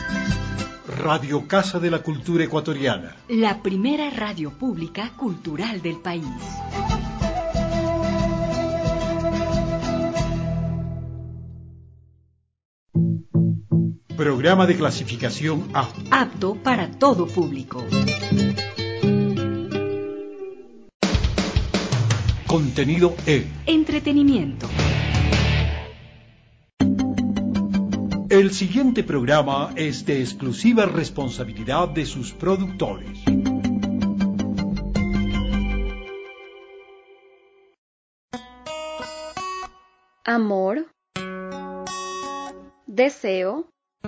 Radio Casa de la Cultura Ecuatoriana. La primera radio pública cultural del país. Programa de clasificación A. Apto para todo público. Contenido E. Entretenimiento. El siguiente programa es de exclusiva responsabilidad de sus productores. Amor, deseo,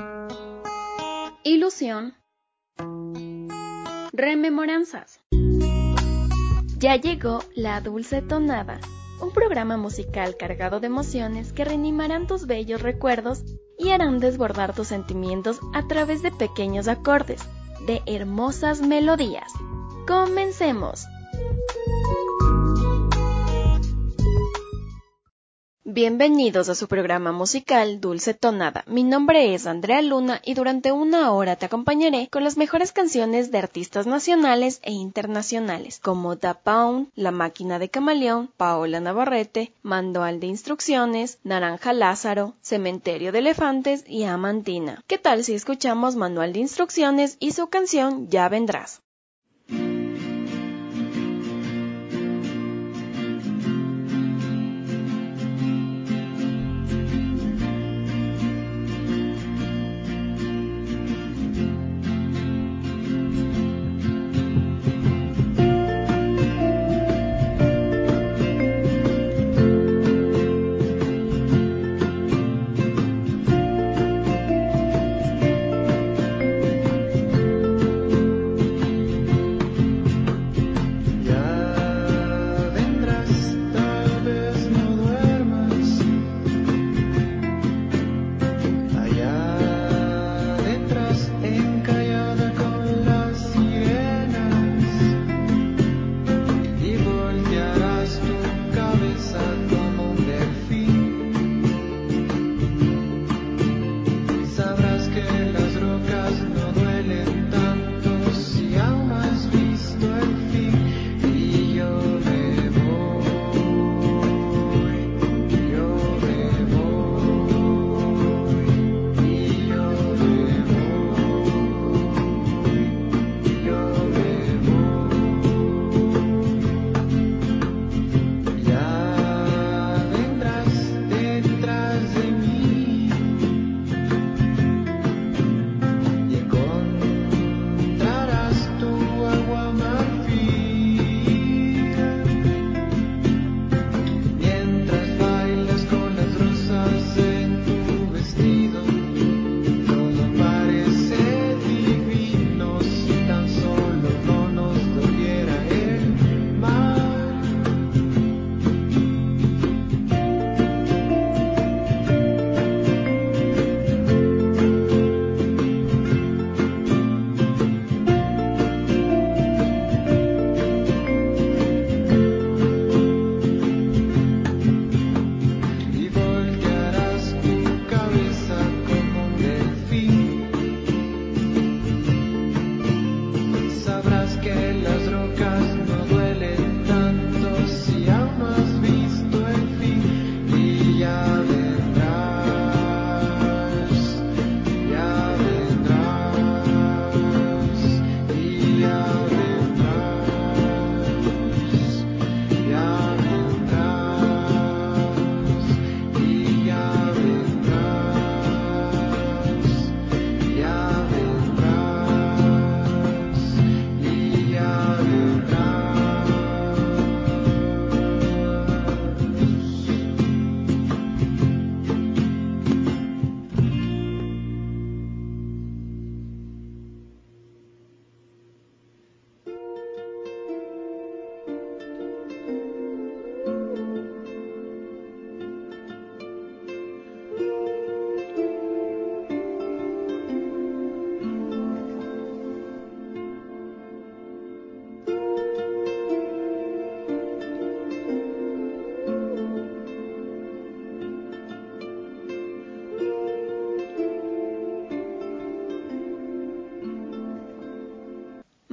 ilusión, rememoranzas. Ya llegó La Dulce Tonada, un programa musical cargado de emociones que reanimarán tus bellos recuerdos y harán desbordar tus sentimientos a través de pequeños acordes, de hermosas melodías. ¡Comencemos! Bienvenidos a su programa musical Dulce Tonada. Mi nombre es Andrea Luna y durante una hora te acompañaré con las mejores canciones de artistas nacionales e internacionales, como Da Pound, La Máquina de Camaleón, Paola Navarrete, Manual de Instrucciones, Naranja Lázaro, Cementerio de Elefantes y Amantina. ¿Qué tal si escuchamos Manual de Instrucciones y su canción Ya Vendrás?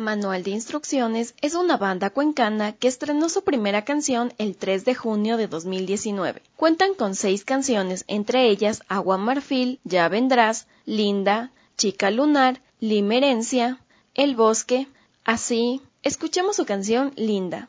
Manual de Instrucciones es una banda cuencana que estrenó su primera canción el 3 de junio de 2019. Cuentan con 6 canciones, entre ellas Agua Marfil, Ya Vendrás, Linda, Chica Lunar, Limerencia, El Bosque. Así, escuchemos su canción Linda.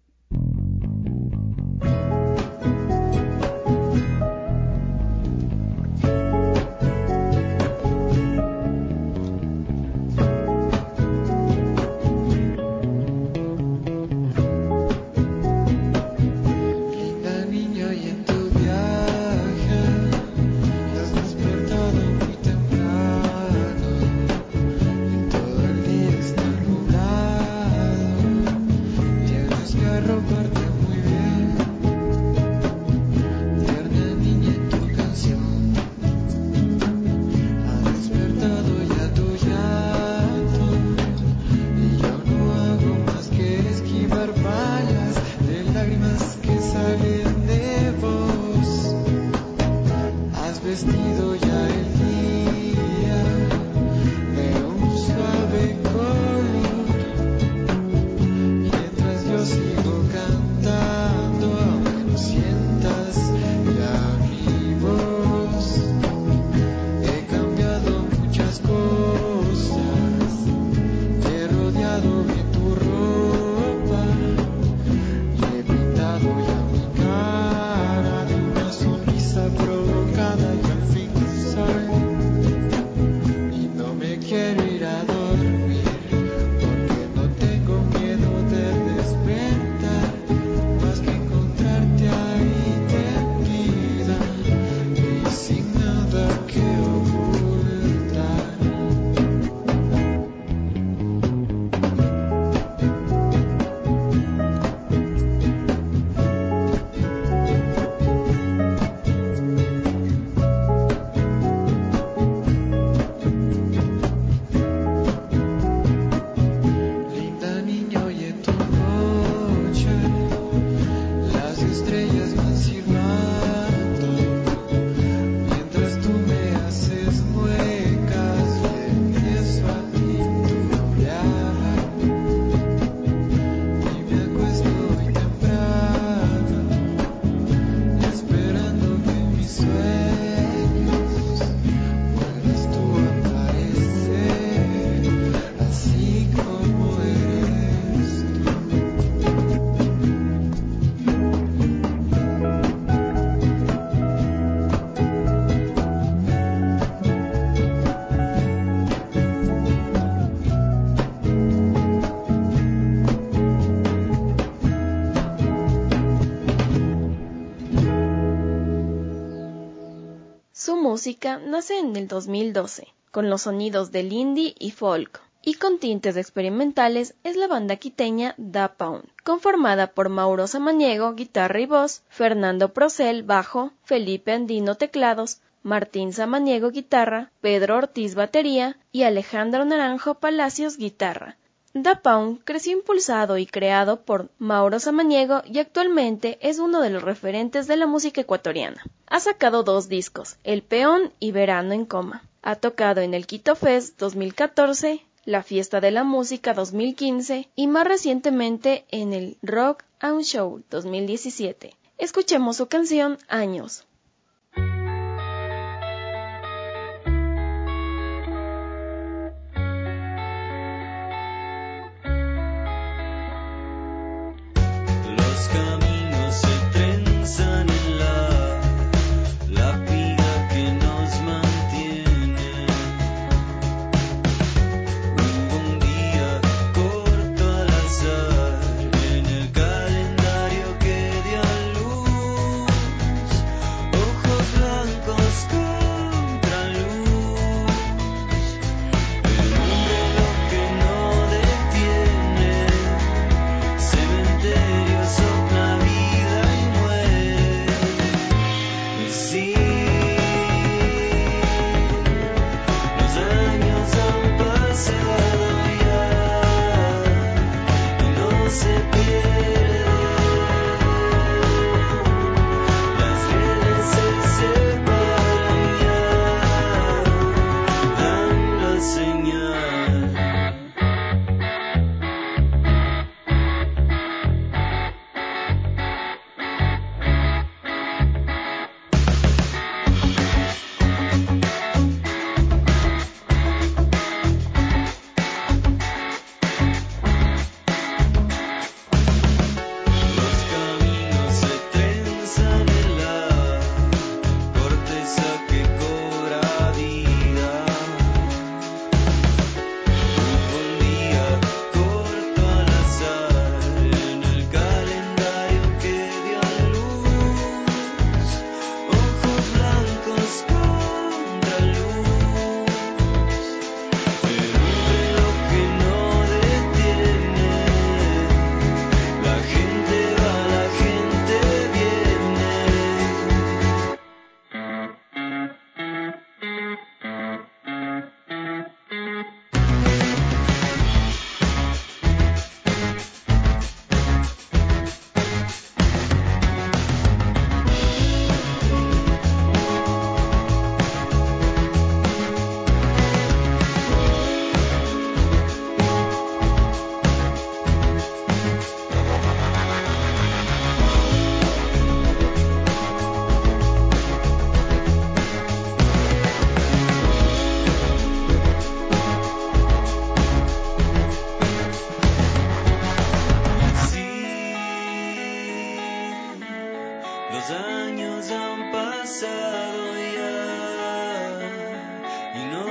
Su música nace en el 2012, con los sonidos del indie y folk, y con tintes experimentales es la banda quiteña Da Pound, conformada por Mauro Samaniego, guitarra y voz, Fernando Procel, bajo, Felipe Andino, teclados, Martín Samaniego, guitarra, Pedro Ortiz, batería y Alejandro Naranjo Palacios, guitarra. Da Pound creció impulsado y creado por Mauro Samaniego y actualmente es uno de los referentes de la música ecuatoriana. Ha sacado 2 discos, El Peón y Verano en Coma. Ha tocado en el Quito Fest 2014, la Fiesta de la Música 2015 y más recientemente en el Rock and Show 2017. Escuchemos su canción Años.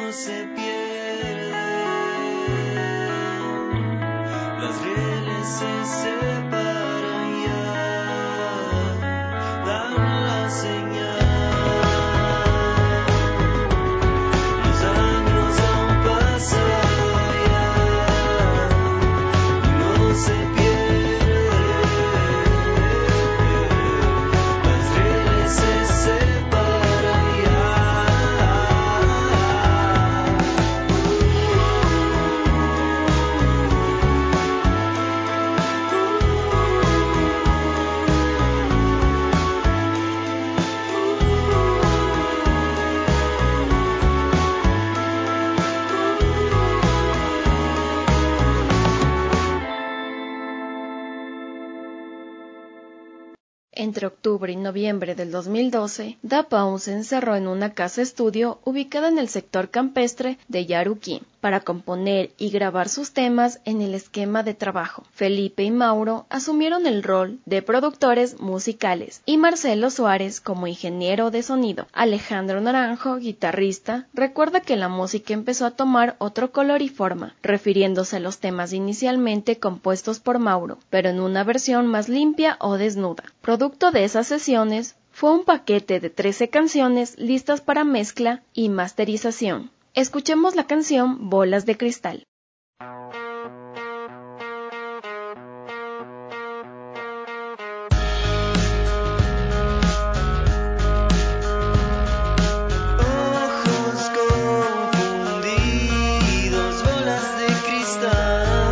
no se pierde, las rieles se separan ya, dan la señal. Los años han pasado ya, no se pierde, las rieles se separan ya. Entre octubre y noviembre del 2012, Da Pound se encerró en una casa estudio ubicada en el sector campestre de Yaruquí para componer y grabar sus temas en el esquema de trabajo. Felipe y Mauro asumieron el rol de productores musicales y Marcelo Suárez como ingeniero de sonido. Alejandro Naranjo, guitarrista, recuerda que la música empezó a tomar otro color y forma, refiriéndose a los temas inicialmente compuestos por Mauro, pero en una versión más limpia o desnuda. Producto de esas sesiones fue un paquete de 13 canciones listas para mezcla y masterización. Escuchemos la canción Bolas de Cristal. Ojos confundidos, bolas de cristal.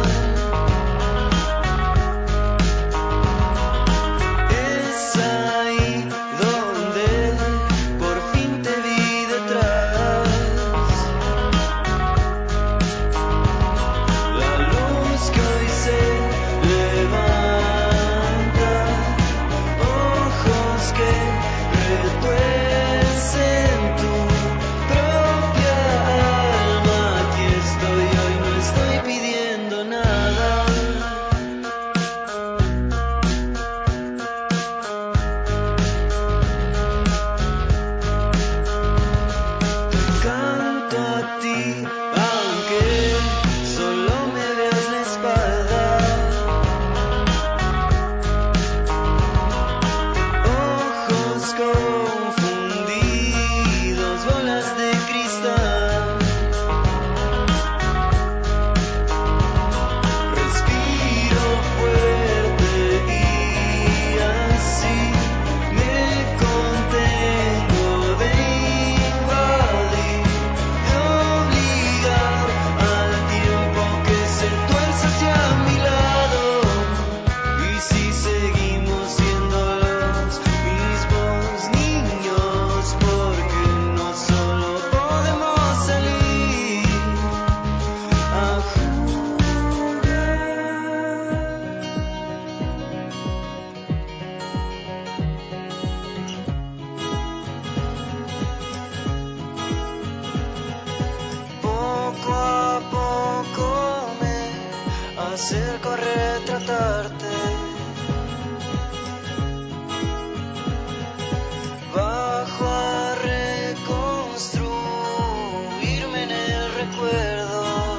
Es ahí donde por fin te vi detrás. La luz que hoy se levanta, ojos que retuercen tu propia alma. Aquí estoy hoy, no estoy pidiendo nada. Te canto a ti, aunque solo me veas la espalda. Ojos confundidos, bolas de cristal. Respiro fuerte y así me contengo de invadir, de obligar al tiempo que se tuerce hacia mi lado. Y si seguimos siendo los mismos niños, porque no solo podemos salir a jugar. Poco a poco me acerco a retratarte, bajo a reconstruirme en el recuerdo.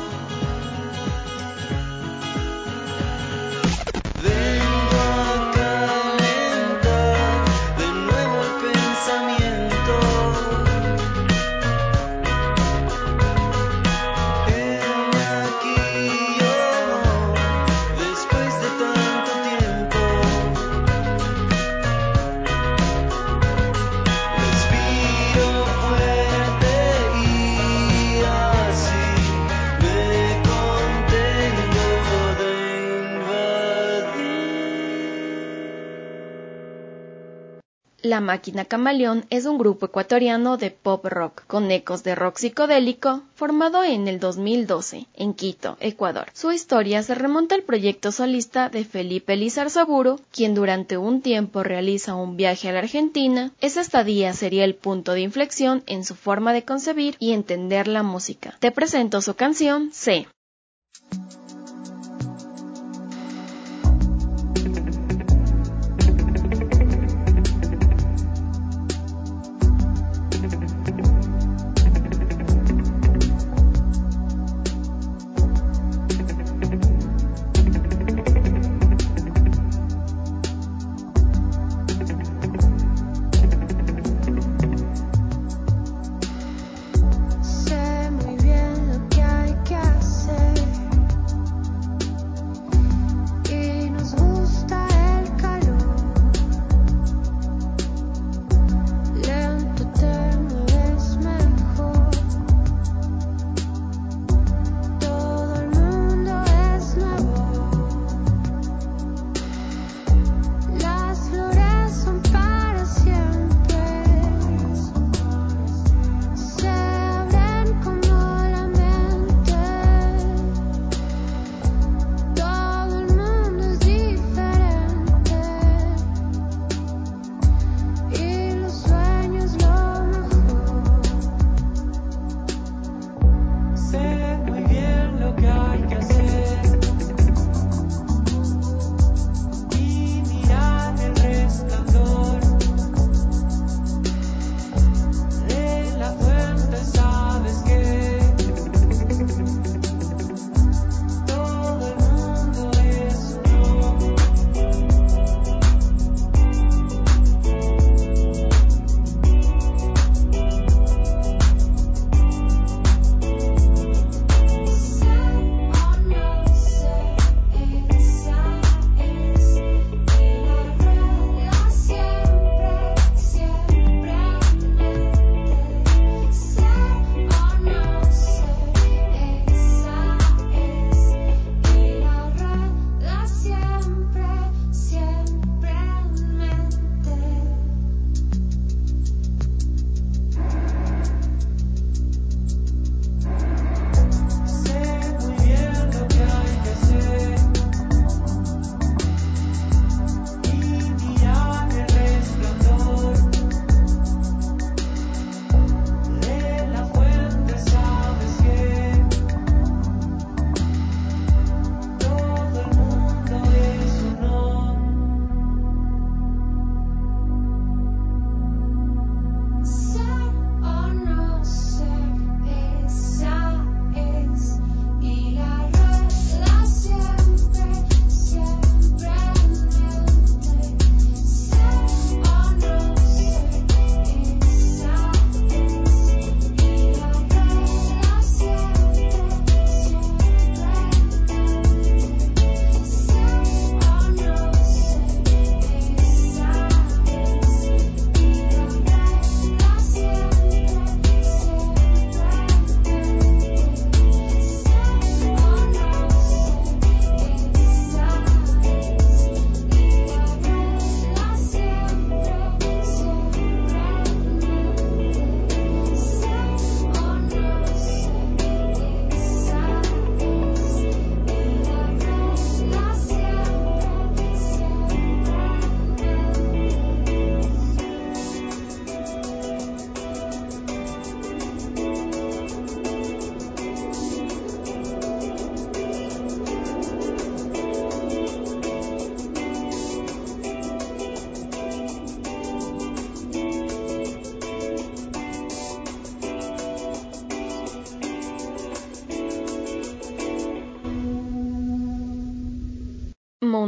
Vengo a calentar de nuevo el pensamiento. Heme aquí yo, después de tanto tiempo. Respiro fuerte y así me contengo de invadir. La Máquina Camaleón es un grupo ecuatoriano de pop rock con ecos de rock psicodélico formado en el 2012 en Quito, Ecuador. Su historia se remonta al proyecto solista de Felipe Lizarzaburu, quien durante un tiempo realiza un viaje a la Argentina. Esa estadía sería el punto de inflexión en su forma de concebir y entender la música. Te presento su canción C.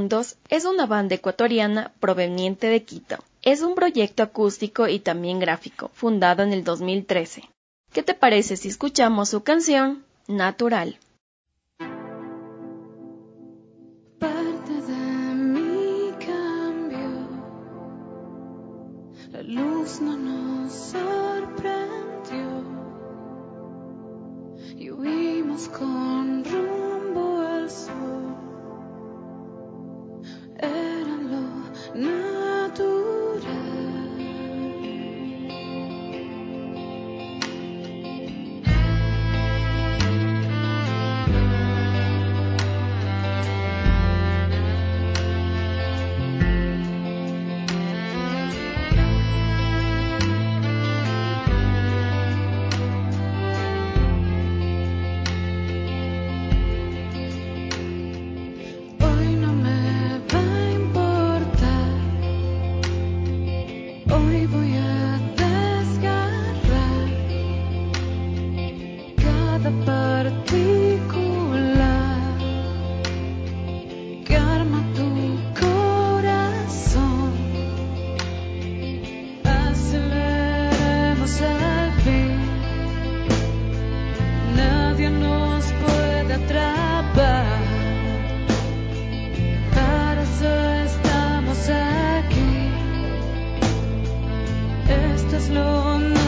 Mundos es una banda ecuatoriana proveniente de Quito. Es un proyecto acústico y también gráfico, fundado en el 2013. ¿Qué te parece si escuchamos su canción, Natural? Parte de mi cambio, la luz no nos sorprendió y huimos con rumbo al sol. Era lo natural. Hoy no me va a importar, hoy voy a desgarrar cada partícula que arma tu corazón. Aceleremos al fin, nadie nos puede atrapar. Para eso estamos aquí. Esto es lo natural.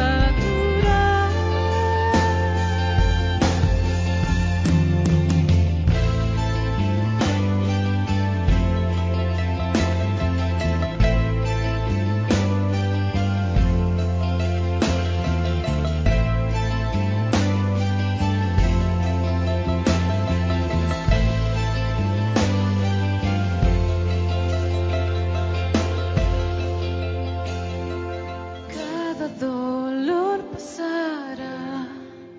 Cada dolor pasará,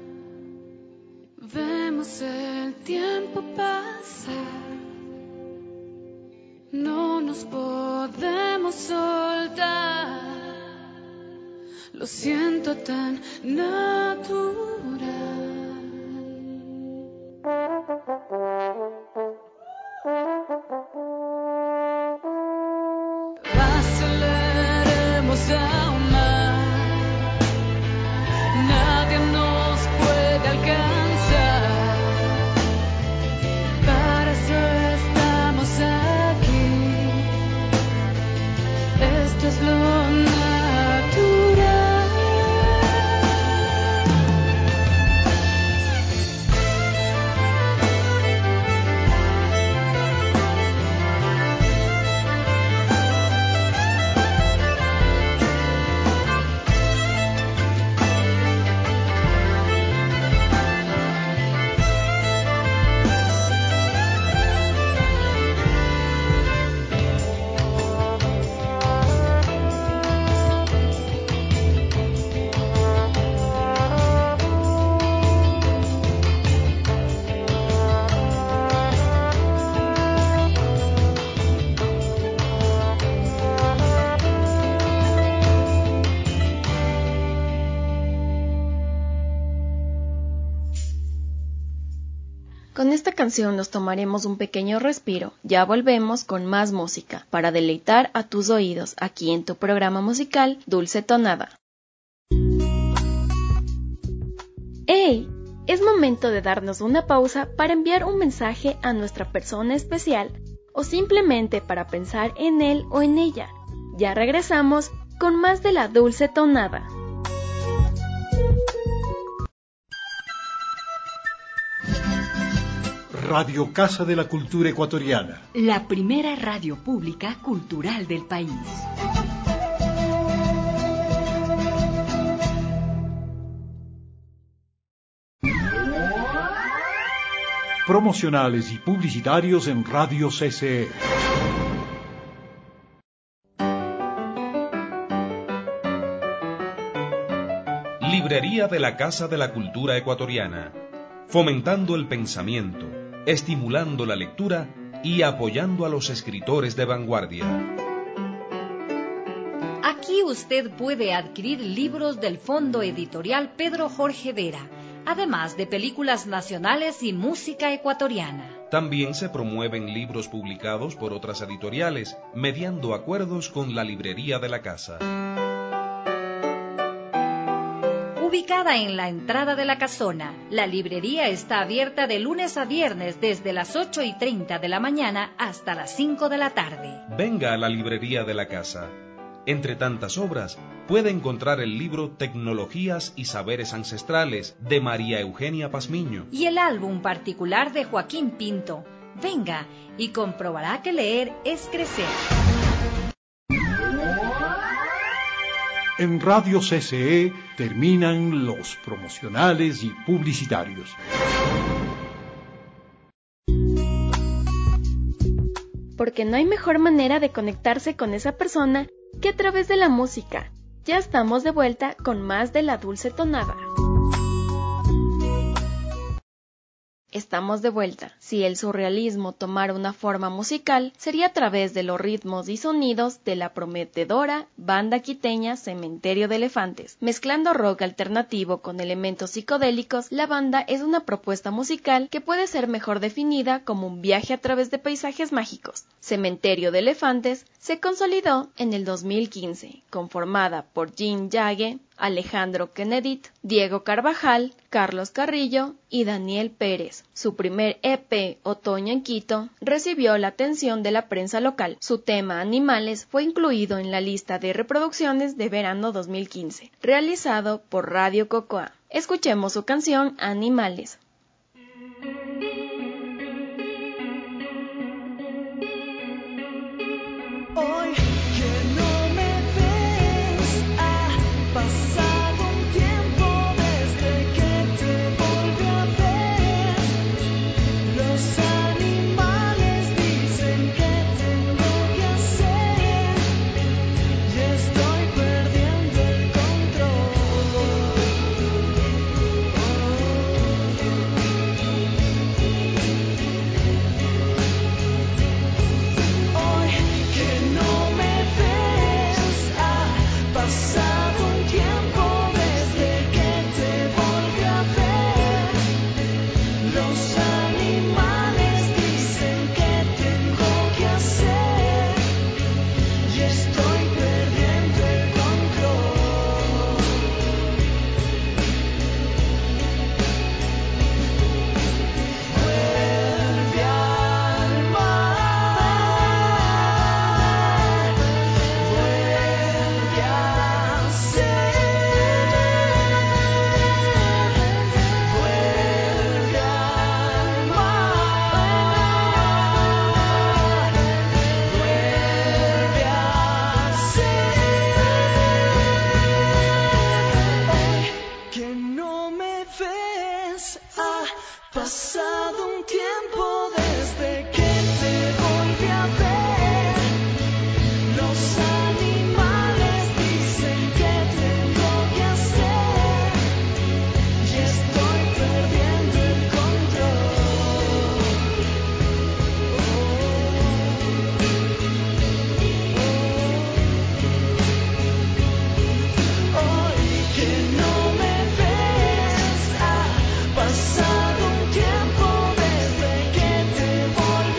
vemos el tiempo pasar, no nos podemos soltar, lo siento tan natural. Aceleremos aún más, nadie nos puede alcanzar. Para eso estamos aquí. Esto es lo natural. Con esta canción nos tomaremos un pequeño respiro. Ya volvemos con más música para deleitar a tus oídos aquí en tu programa musical Dulce Tonada. ¡Hey! Es momento de darnos una pausa para enviar un mensaje a nuestra persona especial o simplemente para pensar en él o en ella. Ya regresamos con más de la Dulce Tonada. Radio Casa de la Cultura Ecuatoriana. La primera radio pública cultural del país. Promocionales y publicitarios en Radio CCE. Librería de la Casa de la Cultura Ecuatoriana, fomentando el pensamiento, estimulando la lectura y apoyando a los escritores de vanguardia. Aquí usted puede adquirir libros del Fondo Editorial Pedro Jorge Vera, además de películas nacionales y música ecuatoriana. También se promueven libros publicados por otras editoriales, mediando acuerdos con la librería de la casa. Ubicada en la entrada de la casona, la librería está abierta de lunes a viernes desde las 8:30 de la mañana hasta las 5 de la tarde. Venga a la librería de la casa. Entre tantas obras, puede encontrar el libro Tecnologías y Saberes Ancestrales de María Eugenia Pazmiño y el álbum particular de Joaquín Pinto. Venga y comprobará que leer es crecer. En Radio CCE terminan los promocionales y publicitarios. Porque no hay mejor manera de conectarse con esa persona que a través de la música. Ya estamos de vuelta con más de La Dulce Tonada. Estamos de vuelta. Si el surrealismo tomara una forma musical, sería a través de los ritmos y sonidos de la prometedora banda quiteña Cementerio de Elefantes. Mezclando rock alternativo con elementos psicodélicos, la banda es una propuesta musical que puede ser mejor definida como un viaje a través de paisajes mágicos. Cementerio de Elefantes se consolidó en el 2015, conformada por Jim Yague, Alejandro Kennedy, Diego Carvajal, Carlos Carrillo y Daniel Pérez. Su primer EP, Otoño en Quito, recibió la atención de la prensa local. Su tema Animales fue incluido en la lista de reproducciones de verano 2015, realizado por Radio Cocoa. Escuchemos su canción Animales. Hoy que no me ves, ha pasado un tiempo desde que te volví a ver. Los animales dicen que tengo que hacer y estoy perdiendo el control. Hoy que no me ves, ha pasado un tiempo desde que te volví a ver. Los animales dicen que tengo que hacer y estoy perdiendo el control. Vuelve al mar, vuelve a ser, vuelve al mar, vuelve a ser. Hoy que no me ves, ha pasado un tiempo desde que te volví a ver. Los animales dicen que tengo que hacer y estoy perdiendo el control. Hoy que no me ves, ha pasado un tiempo desde que te volví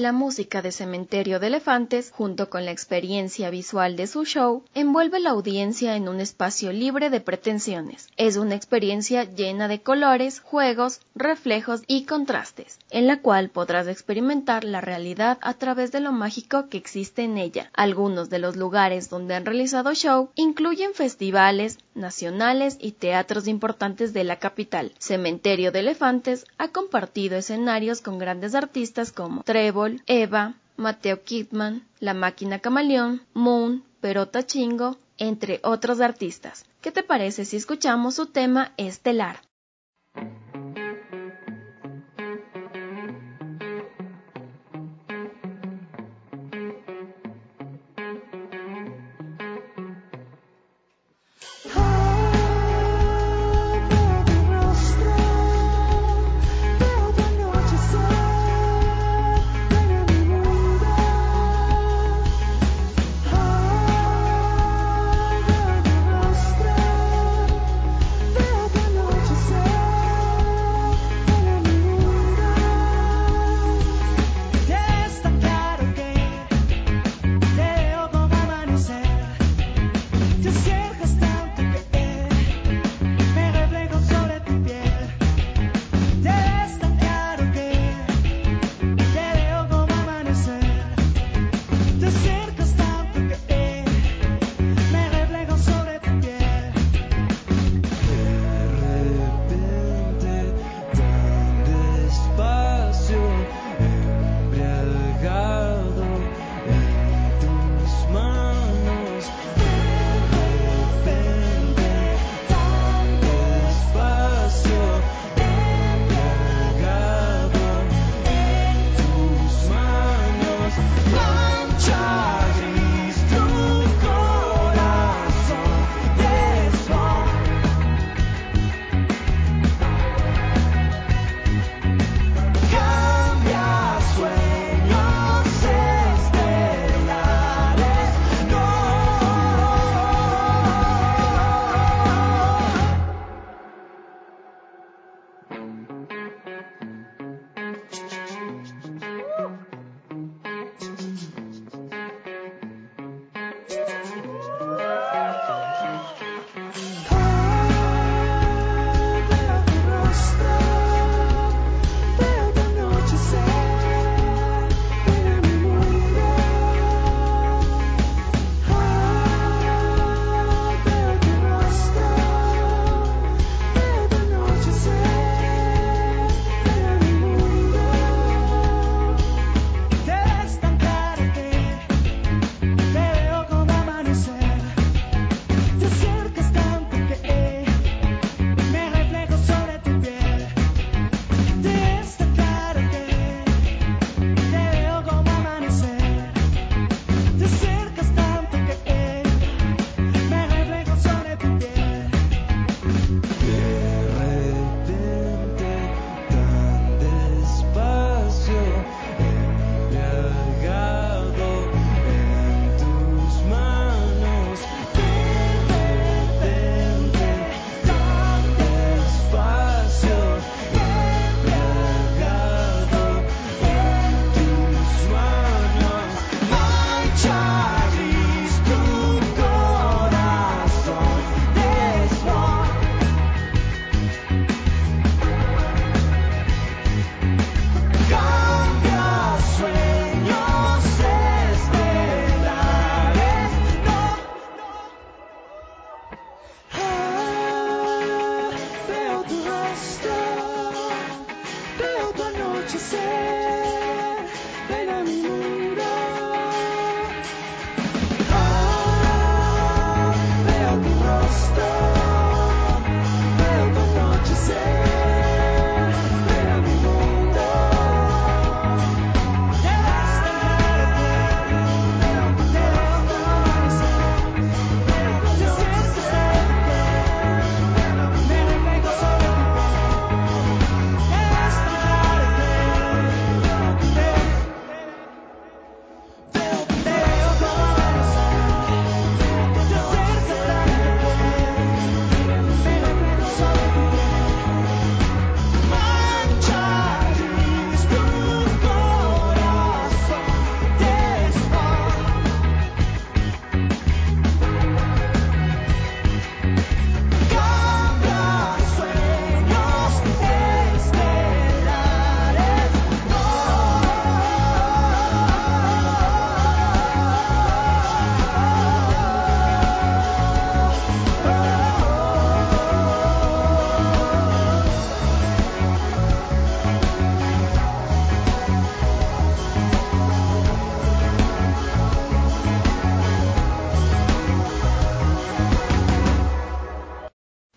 La música de Cementerio de Elefantes, junto con la experiencia visual de su show, envuelve a la audiencia en un espacio libre de pretensiones. Es una experiencia llena de colores, juegos, reflejos y contrastes, en la cual podrás experimentar la realidad a través de lo mágico que existe en ella. Algunos de los lugares donde han realizado show incluyen festivales nacionales y teatros importantes de la capital. Cementerio de Elefantes ha compartido escenarios con grandes artistas como Trébol, Eva, Mateo Kidman, La Máquina Camaleón, Moon, Perota Chingo, entre otros artistas. ¿Qué te parece si escuchamos su tema estelar? Veo tu anochecer.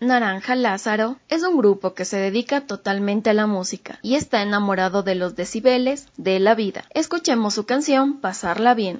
Naranja Lázaro es un grupo que se dedica totalmente a la música y está enamorado de los decibeles de la vida. Escuchemos su canción Pasarla Bien.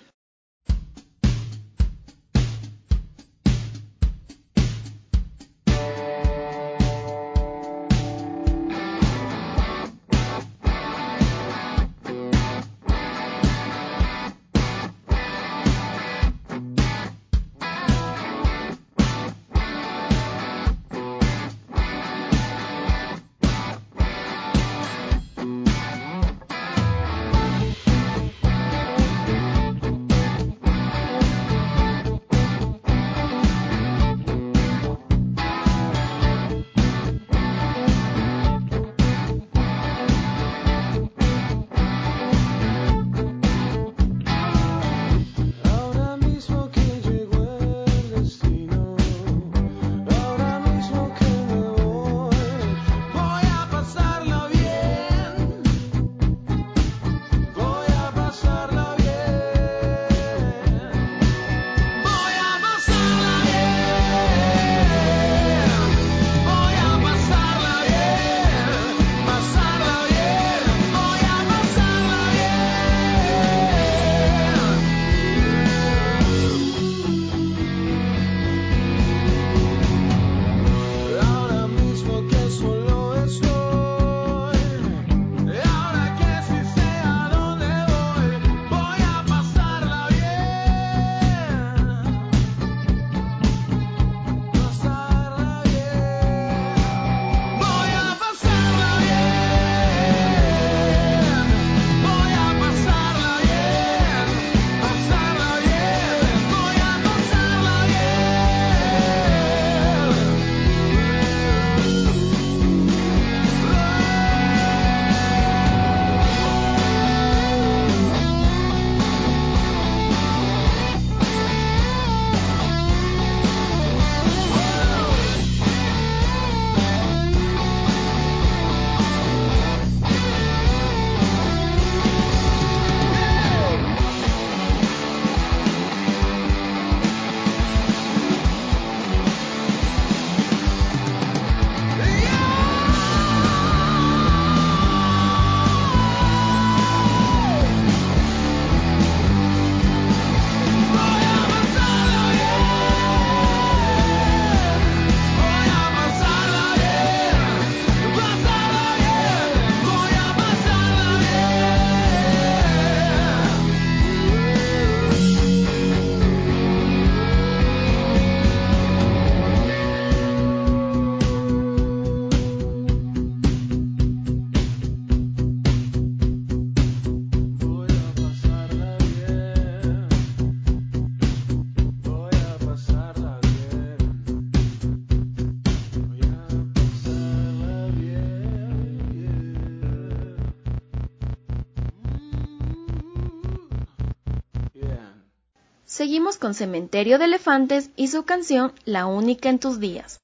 Seguimos con Cementerio de Elefantes y su canción La Única en Tus Días.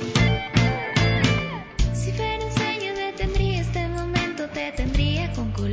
Si fuera un sueño detendría este momento, te tendría con color.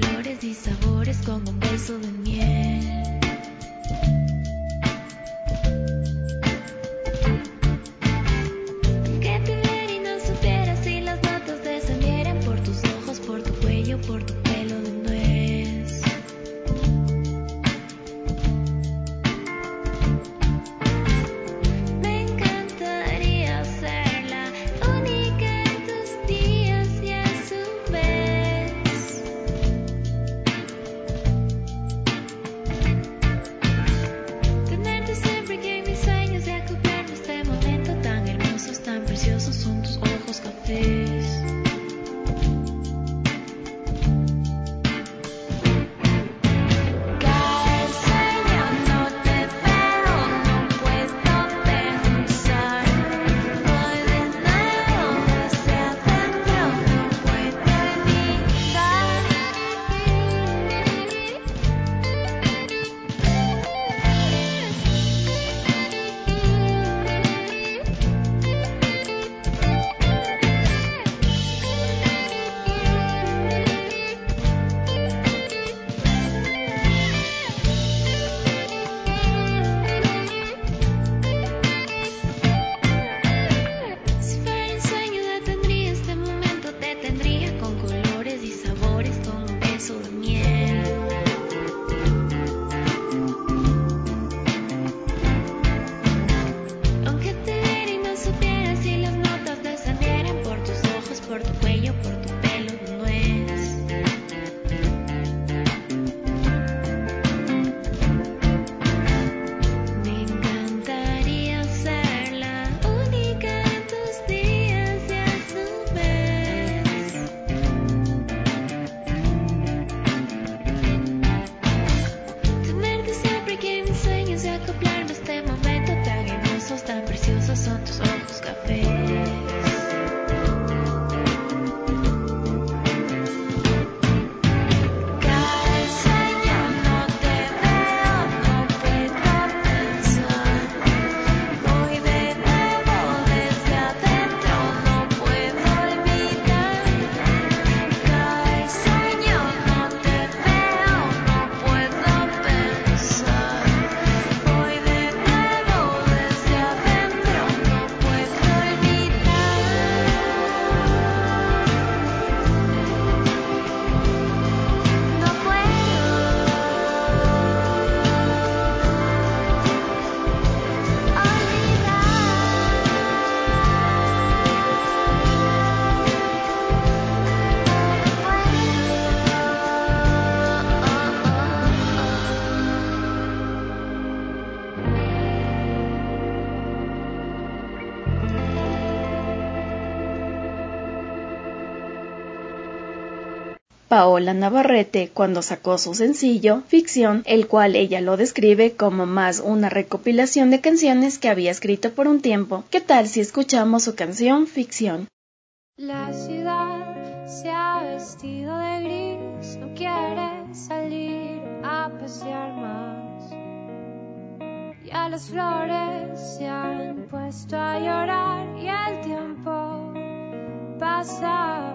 Paola Navarrete cuando sacó su sencillo Ficción, el cual ella lo describe como más una recopilación de canciones que había escrito por un tiempo. ¿Qué tal si escuchamos su canción Ficción? La ciudad se ha vestido de gris, no quiere salir a pasear más. Ya las flores se han puesto a llorar y el tiempo pasa.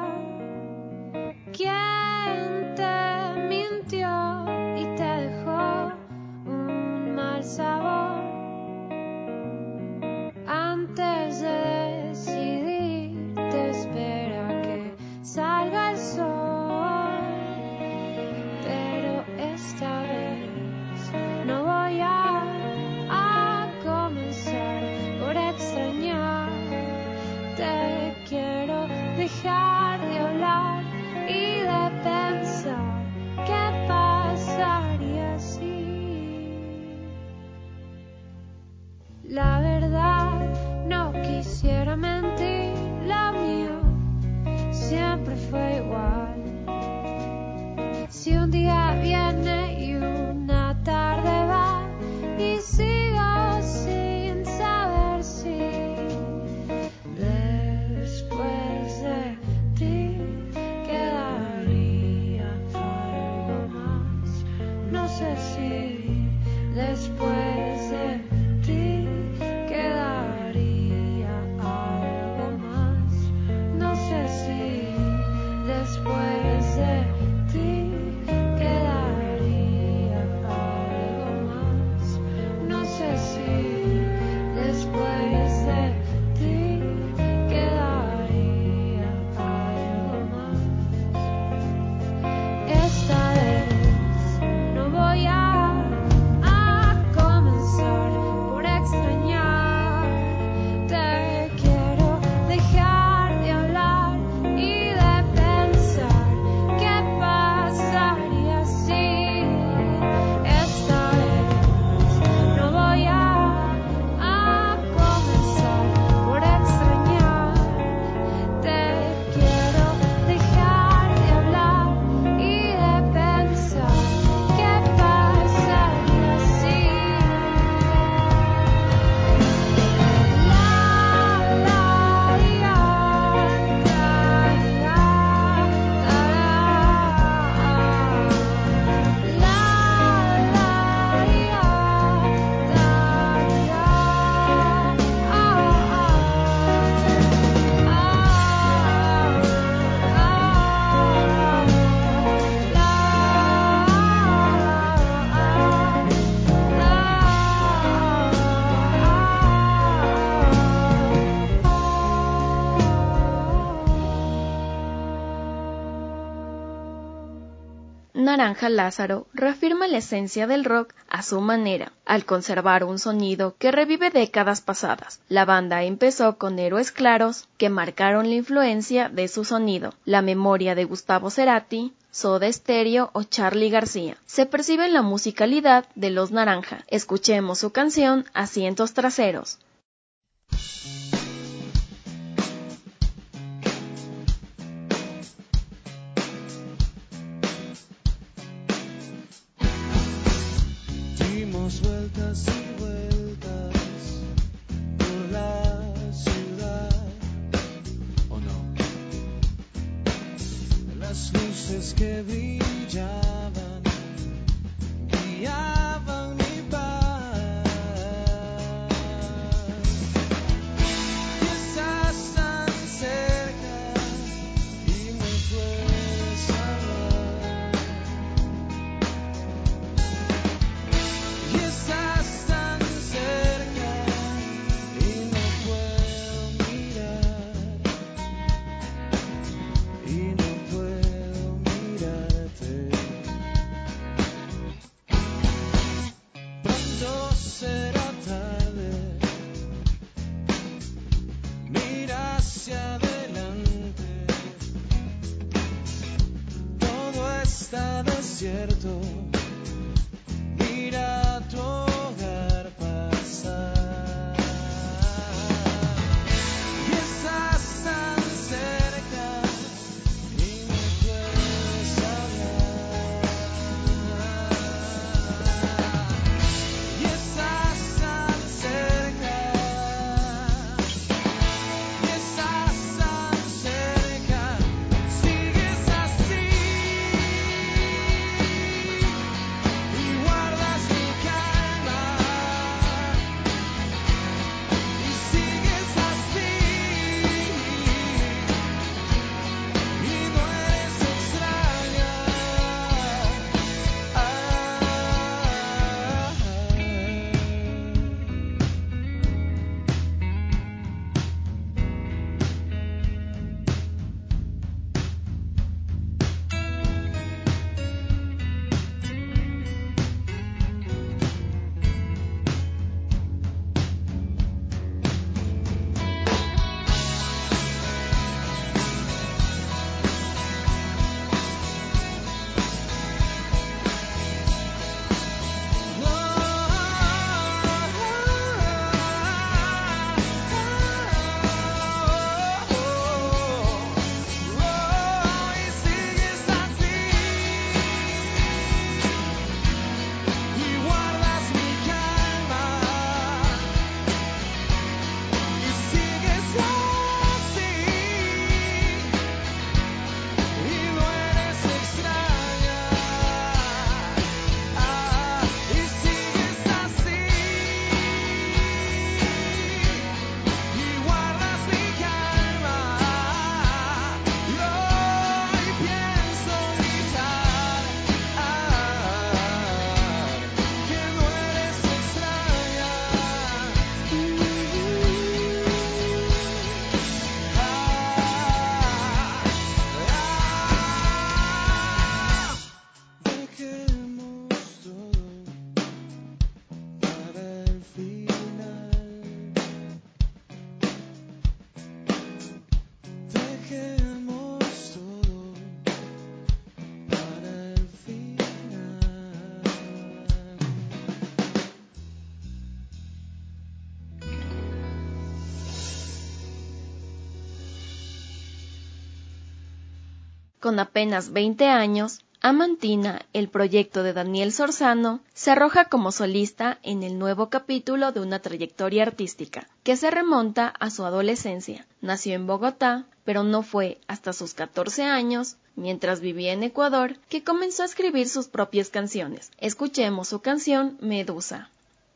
¿Quién te mintió y te dejó un mal sabor? Antes de decidirte, espera que salga el sol. Pero esta vez no voy a comenzar por extrañar. Te quiero dejar de hablar y de pensar qué pasaría si. La verdad, no quisiera mentir, lo mío siempre fue igual. Si un día viene y una tarde va y sigo sin saber si después de ti quedaría algo más. No sé si después de ti quedaría algo más. No sé si después de ti quedaría algo más. No sé si después de ti quedaría algo más. Esta vez no voy a comenzar por extrañar. Te quiero dejar de hablar y de pensar qué pasaría si. Esta vez no voy a comenzar por extrañar. Te quiero dejar de hablar y de pensar qué pasaría si. Naranja Lázaro reafirma la esencia del rock a su manera, al conservar un sonido que revive décadas pasadas. La banda empezó con Héroes Claros, que marcaron la influencia de su sonido, la memoria de Gustavo Cerati, Soda Stereo o Charly García. Se percibe en la musicalidad de Los Naranja. Escuchemos su canción Asientos Traseros. Dimos vueltas y vueltas por la ciudad, ¿o no? Las luces que brillaban guiaban mi paz. Y estás tan cerca y me puedes hablar. Y estás tan cerca y no puedo mirar. Y no puedo mirarte. Pronto será tarde. Mira hacia adelante. Todo está desierto. Mira tu hogar pasar. Y estás tan cerca y no puedo dejemos todo para el final. Con apenas 20 años, Amantina, el proyecto de Daniel Sorzano, se arroja como solista en el nuevo capítulo de una trayectoria artística que se remonta a su adolescencia. Nació en Bogotá, pero no fue hasta sus 14 años, mientras vivía en Ecuador, que comenzó a escribir sus propias canciones. Escuchemos su canción Medusa.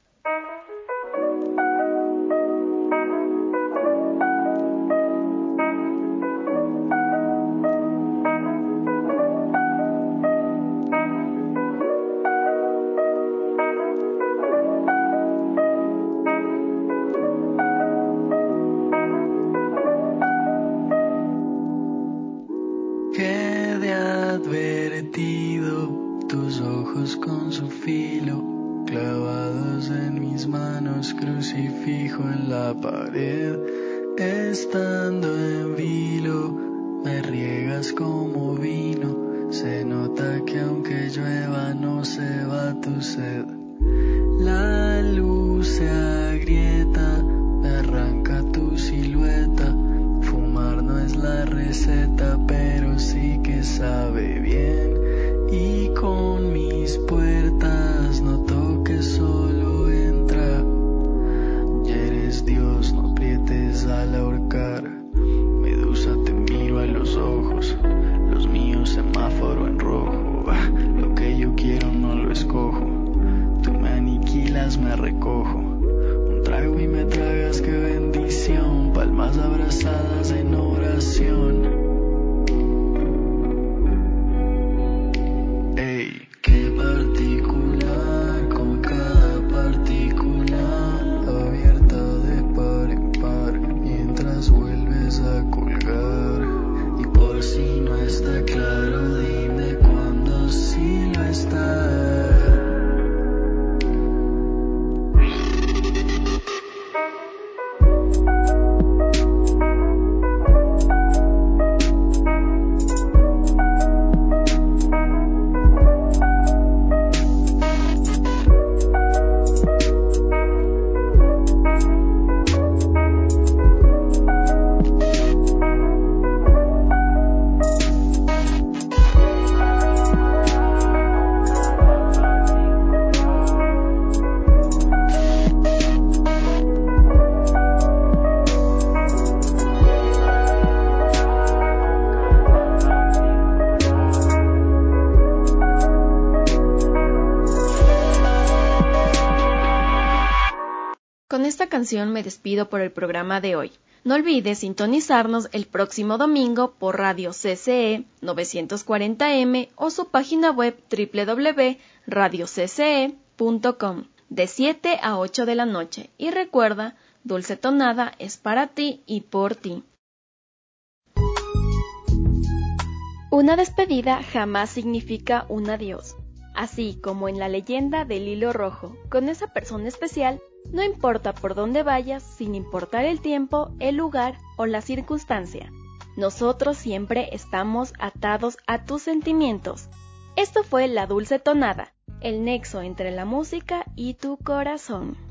Quedé advertido, tus ojos con su filo, clavados en mis manos, crucifijo en la pared. Estando en vilo, me riegas como vino, se nota que aunque llueva no se va tu sed. La luz se agrieta, me arranca tu silueta. Fumar no es la receta, pero sí que sabe bien. Y con mis puertas no toques, solo entra. Ya eres Dios, no aprietes al ahorcar. Medusa, te miro a los ojos, los míos semáforo en rojo. Lo que yo quiero no lo escojo, tú me aniquilas, me recojo. Un trago y me tragas, qué bendición. Palmas abrazadas en oración. Ey, qué particular, con cada partícula abierta de par en par, mientras vuelves a colgar. Y por si no está claro, dime cuándo sí lo está. Con esta canción me despido por el programa de hoy. No olvides sintonizarnos el próximo domingo por Radio CCE 940M o su página web www.radiocce.com de 7 a 8 de la noche. Y recuerda, Dulce Tonada es para ti y por ti. Una despedida jamás significa un adiós. Así como en la leyenda del hilo rojo, con esa persona especial, no importa por dónde vayas, sin importar el tiempo, el lugar o la circunstancia. Nosotros siempre estamos atados a tus sentimientos. Esto fue La Dulce Tonada, el nexo entre la música y tu corazón.